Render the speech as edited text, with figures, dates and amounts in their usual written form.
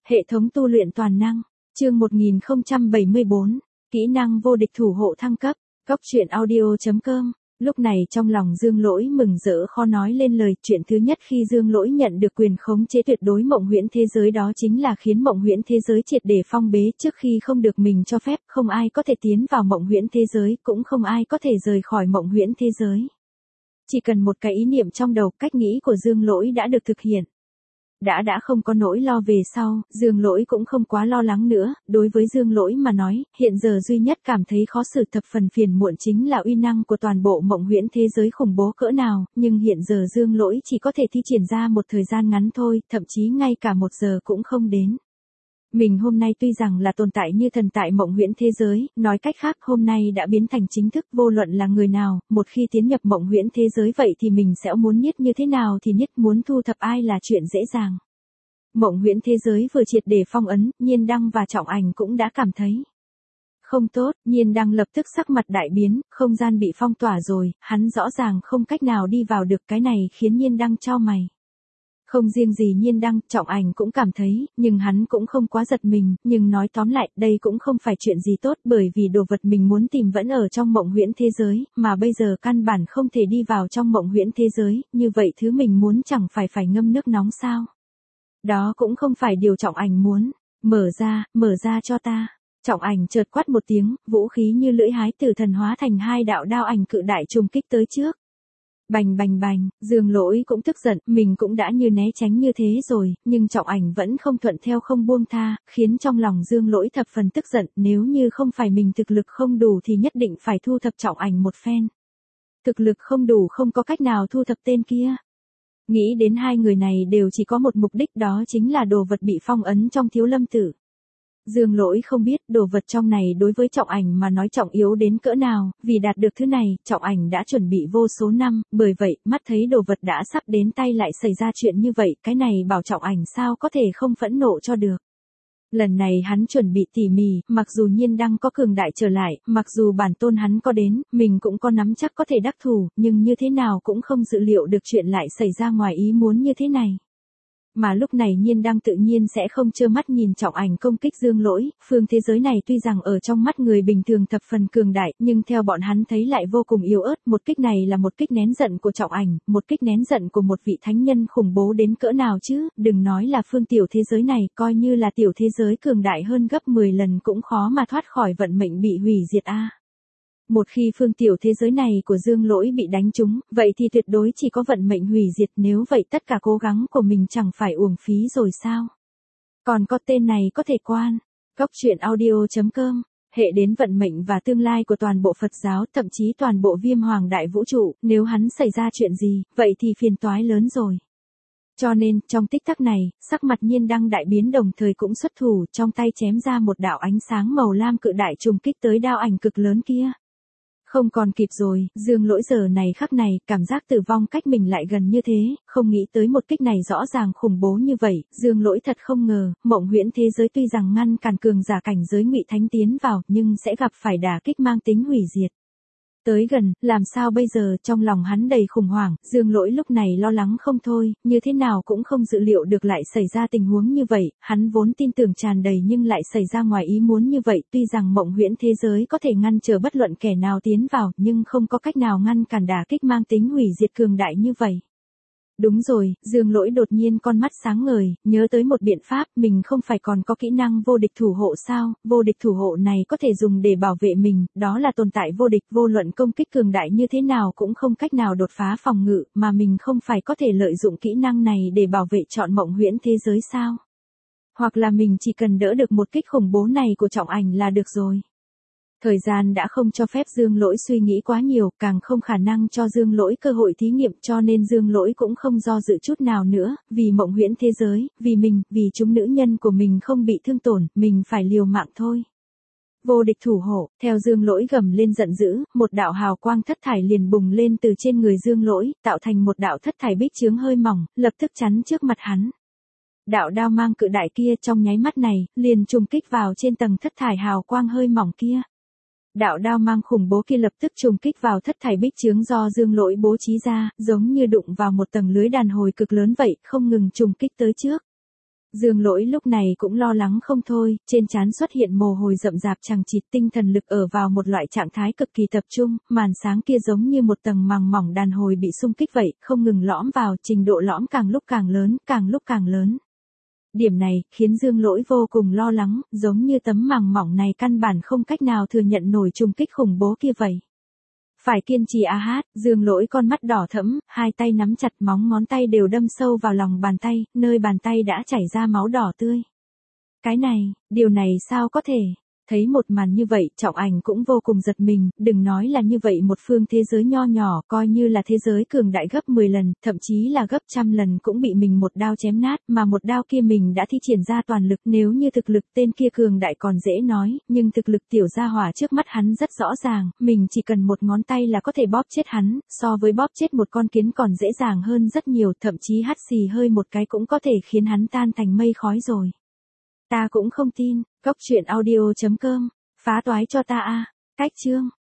Hệ thống tu luyện toàn năng, chương 1074, kỹ năng vô địch thủ hộ thăng cấp, Cốc truyện audio.com. Lúc này trong lòng Dương Lỗi mừng rỡ khó nói lên lời. Chuyện thứ nhất khi Dương Lỗi nhận được quyền khống chế tuyệt đối mộng huyễn thế giới đó chính là khiến mộng huyễn thế giới triệt để phong bế. Trước khi không được mình cho phép, không ai có thể tiến vào mộng huyễn thế giới, cũng không ai có thể rời khỏi mộng huyễn thế giới. Chỉ cần một cái ý niệm trong đầu, cách nghĩ của Dương Lỗi đã được thực hiện. Đã không có nỗi lo về sau, Dương Lỗi cũng không quá lo lắng nữa. Đối với Dương Lỗi mà nói, hiện giờ duy nhất cảm thấy khó xử thập phần phiền muộn chính là uy năng của toàn bộ mộng huyễn thế giới khủng bố cỡ nào, nhưng hiện giờ Dương Lỗi chỉ có thể thi triển ra một thời gian ngắn thôi, thậm chí ngay cả 1 giờ cũng không đến. Mình hôm nay tuy rằng là tồn tại như thần tại mộng huyễn thế giới, nói cách khác hôm nay đã biến thành chính thức, vô luận là người nào, một khi tiến nhập mộng huyễn thế giới vậy thì mình sẽ muốn niết như thế nào thì niết, muốn thu thập ai là chuyện dễ dàng. Mộng huyễn thế giới vừa triệt để phong ấn, Nhiên Đăng và Trọng Ảnh cũng đã cảm thấy không tốt. Nhiên Đăng lập tức sắc mặt đại biến, không gian bị phong tỏa rồi, hắn rõ ràng không cách nào đi vào được, cái này khiến Nhiên Đăng chau mày. Không riêng gì Nhiên Đăng, Trọng Ảnh cũng cảm thấy, nhưng hắn cũng không quá giật mình, nhưng nói tóm lại, đây cũng không phải chuyện gì tốt, bởi vì đồ vật mình muốn tìm vẫn ở trong mộng huyễn thế giới, mà bây giờ căn bản không thể đi vào trong mộng huyễn thế giới, như vậy thứ mình muốn chẳng phải ngâm nước nóng sao? Đó cũng không phải điều Trọng Ảnh muốn. Mở ra cho ta. Trọng Ảnh chợt quát một tiếng, vũ khí như lưỡi hái tử thần hóa thành 2 đạo đao ảnh cự đại trùng kích tới trước. Bành bành bành, Dương Lỗi cũng tức giận, mình cũng đã như né tránh như thế rồi, nhưng Trọng Ảnh vẫn không thuận theo không buông tha, khiến trong lòng Dương Lỗi thập phần tức giận, nếu như không phải mình thực lực không đủ thì nhất định phải thu thập Trọng Ảnh một phen. Thực lực không đủ không có cách nào thu thập tên kia. Nghĩ đến 2 người này đều chỉ có một mục đích, đó chính là đồ vật bị phong ấn trong Thiếu Lâm Tự. Dương Lỗi không biết đồ vật trong này đối với Trọng Ảnh mà nói trọng yếu đến cỡ nào, vì đạt được thứ này, Trọng Ảnh đã chuẩn bị vô số năm, bởi vậy, mắt thấy đồ vật đã sắp đến tay lại xảy ra chuyện như vậy, cái này bảo Trọng Ảnh sao có thể không phẫn nộ cho được. Lần này hắn chuẩn bị tỉ mỉ, mặc dù Nhiên Đăng có cường đại trở lại, mặc dù bản tôn hắn có đến, mình cũng có nắm chắc có thể đắc thủ, nhưng như thế nào cũng không dự liệu được chuyện lại xảy ra ngoài ý muốn như thế này. Mà lúc này Nhiên Đăng tự nhiên sẽ không trơ mắt nhìn Trọng Ảnh công kích Dương Lỗi, phương thế giới này tuy rằng ở trong mắt người bình thường thập phần cường đại, nhưng theo bọn hắn thấy lại vô cùng yếu ớt, một kích này là một kích nén giận của Trọng Ảnh, một kích nén giận của một vị thánh nhân khủng bố đến cỡ nào chứ, đừng nói là phương tiểu thế giới này, coi như là tiểu thế giới cường đại hơn gấp 10 lần cũng khó mà thoát khỏi vận mệnh bị hủy diệt a. Một khi phương tiểu thế giới này của Dương Lỗi bị đánh trúng, vậy thì tuyệt đối chỉ có vận mệnh hủy diệt, nếu vậy tất cả cố gắng của mình chẳng phải uổng phí rồi sao? Còn có tên này có thể quan. Cốc truyện audio.com, hệ đến vận mệnh và tương lai của toàn bộ Phật giáo, thậm chí toàn bộ Viêm Hoàng đại vũ trụ, nếu hắn xảy ra chuyện gì, vậy thì phiền toái lớn rồi. Cho nên, trong tích tắc này, sắc mặt Nhiên Đăng đại biến đồng thời cũng xuất thủ, trong tay chém ra một đạo ánh sáng màu lam cự đại trùng kích tới đao ảnh cực lớn kia. Không còn kịp rồi, Dương Lỗi giờ này khắc này, cảm giác tử vong cách mình lại gần như thế, không nghĩ tới một kích này rõ ràng khủng bố như vậy, Dương Lỗi thật không ngờ, mộng huyễn thế giới tuy rằng ngăn cản cường giả cảnh giới Ngụy Thánh tiến vào, nhưng sẽ gặp phải đả kích mang tính hủy diệt. Tới gần, làm sao bây giờ, trong lòng hắn đầy khủng hoảng, Dương Lỗi lúc này lo lắng không thôi, như thế nào cũng không dự liệu được lại xảy ra tình huống như vậy, hắn vốn tin tưởng tràn đầy nhưng lại xảy ra ngoài ý muốn như vậy, tuy rằng mộng huyễn thế giới có thể ngăn trở bất luận kẻ nào tiến vào, nhưng không có cách nào ngăn cản đả kích mang tính hủy diệt cường đại như vậy. Đúng rồi, Dương Lỗi đột nhiên con mắt sáng ngời, nhớ tới một biện pháp, mình không phải còn có kỹ năng vô địch thủ hộ sao, vô địch thủ hộ này có thể dùng để bảo vệ mình, đó là tồn tại vô địch, vô luận công kích cường đại như thế nào cũng không cách nào đột phá phòng ngự, mà mình không phải có thể lợi dụng kỹ năng này để bảo vệ trọn mộng huyễn thế giới sao? Hoặc là mình chỉ cần đỡ được một kích khủng bố này của Trọng Ảnh là được rồi. Thời gian đã không cho phép Dương Lỗi suy nghĩ quá nhiều, càng không khả năng cho Dương Lỗi cơ hội thí nghiệm, cho nên Dương Lỗi cũng không do dự chút nào nữa, vì mộng huyễn thế giới, vì mình, vì chúng nữ nhân của mình không bị thương tổn, mình phải liều mạng thôi. Vô địch thủ hộ, theo Dương Lỗi gầm lên giận dữ, một đạo hào quang thất thải liền bùng lên từ trên người Dương Lỗi, tạo thành một đạo thất thải bích chướng hơi mỏng, lập tức chắn trước mặt hắn. Đạo đao mang cự đại kia trong nháy mắt này, liền trùng kích vào trên tầng thất thải hào quang hơi mỏng kia. Đạo đao mang khủng bố kia lập tức trùng kích vào thất thải bích chướng do Dương Lỗi bố trí ra, giống như đụng vào một tầng lưới đàn hồi cực lớn vậy, không ngừng trùng kích tới trước. Dương Lỗi lúc này cũng lo lắng không thôi, trên trán xuất hiện mồ hôi rậm rạp chằng chịt, tinh thần lực ở vào một loại trạng thái cực kỳ tập trung, màn sáng kia giống như một tầng màng mỏng đàn hồi bị xung kích vậy, không ngừng lõm vào, trình độ lõm càng lúc càng lớn, càng lúc càng lớn. Điểm này, khiến Dương Lỗi vô cùng lo lắng, giống như tấm màng mỏng này căn bản không cách nào thừa nhận nổi trùng kích khủng bố kia vậy. Phải kiên trì a hát, Dương Lỗi con mắt đỏ thẫm, hai tay nắm chặt, móng ngón tay đều đâm sâu vào lòng bàn tay, nơi bàn tay đã chảy ra máu đỏ tươi. Cái này, điều này sao có thể? Thấy một màn như vậy, Trọng Ảnh cũng vô cùng giật mình, đừng nói là như vậy một phương thế giới nho nhỏ, coi như là thế giới cường đại gấp 10 lần, thậm chí là gấp trăm lần cũng bị mình một đao chém nát, mà một đao kia mình đã thi triển ra toàn lực, nếu như thực lực tên kia cường đại còn dễ nói, nhưng thực lực tiểu gia hỏa trước mắt hắn rất rõ ràng, mình chỉ cần một ngón tay là có thể bóp chết hắn, so với bóp chết một con kiến còn dễ dàng hơn rất nhiều, thậm chí hắt xì hơi một cái cũng có thể khiến hắn tan thành mây khói rồi. Ta cũng không tin, Cốc truyện audio.com, phá toái cho ta a. Cách chương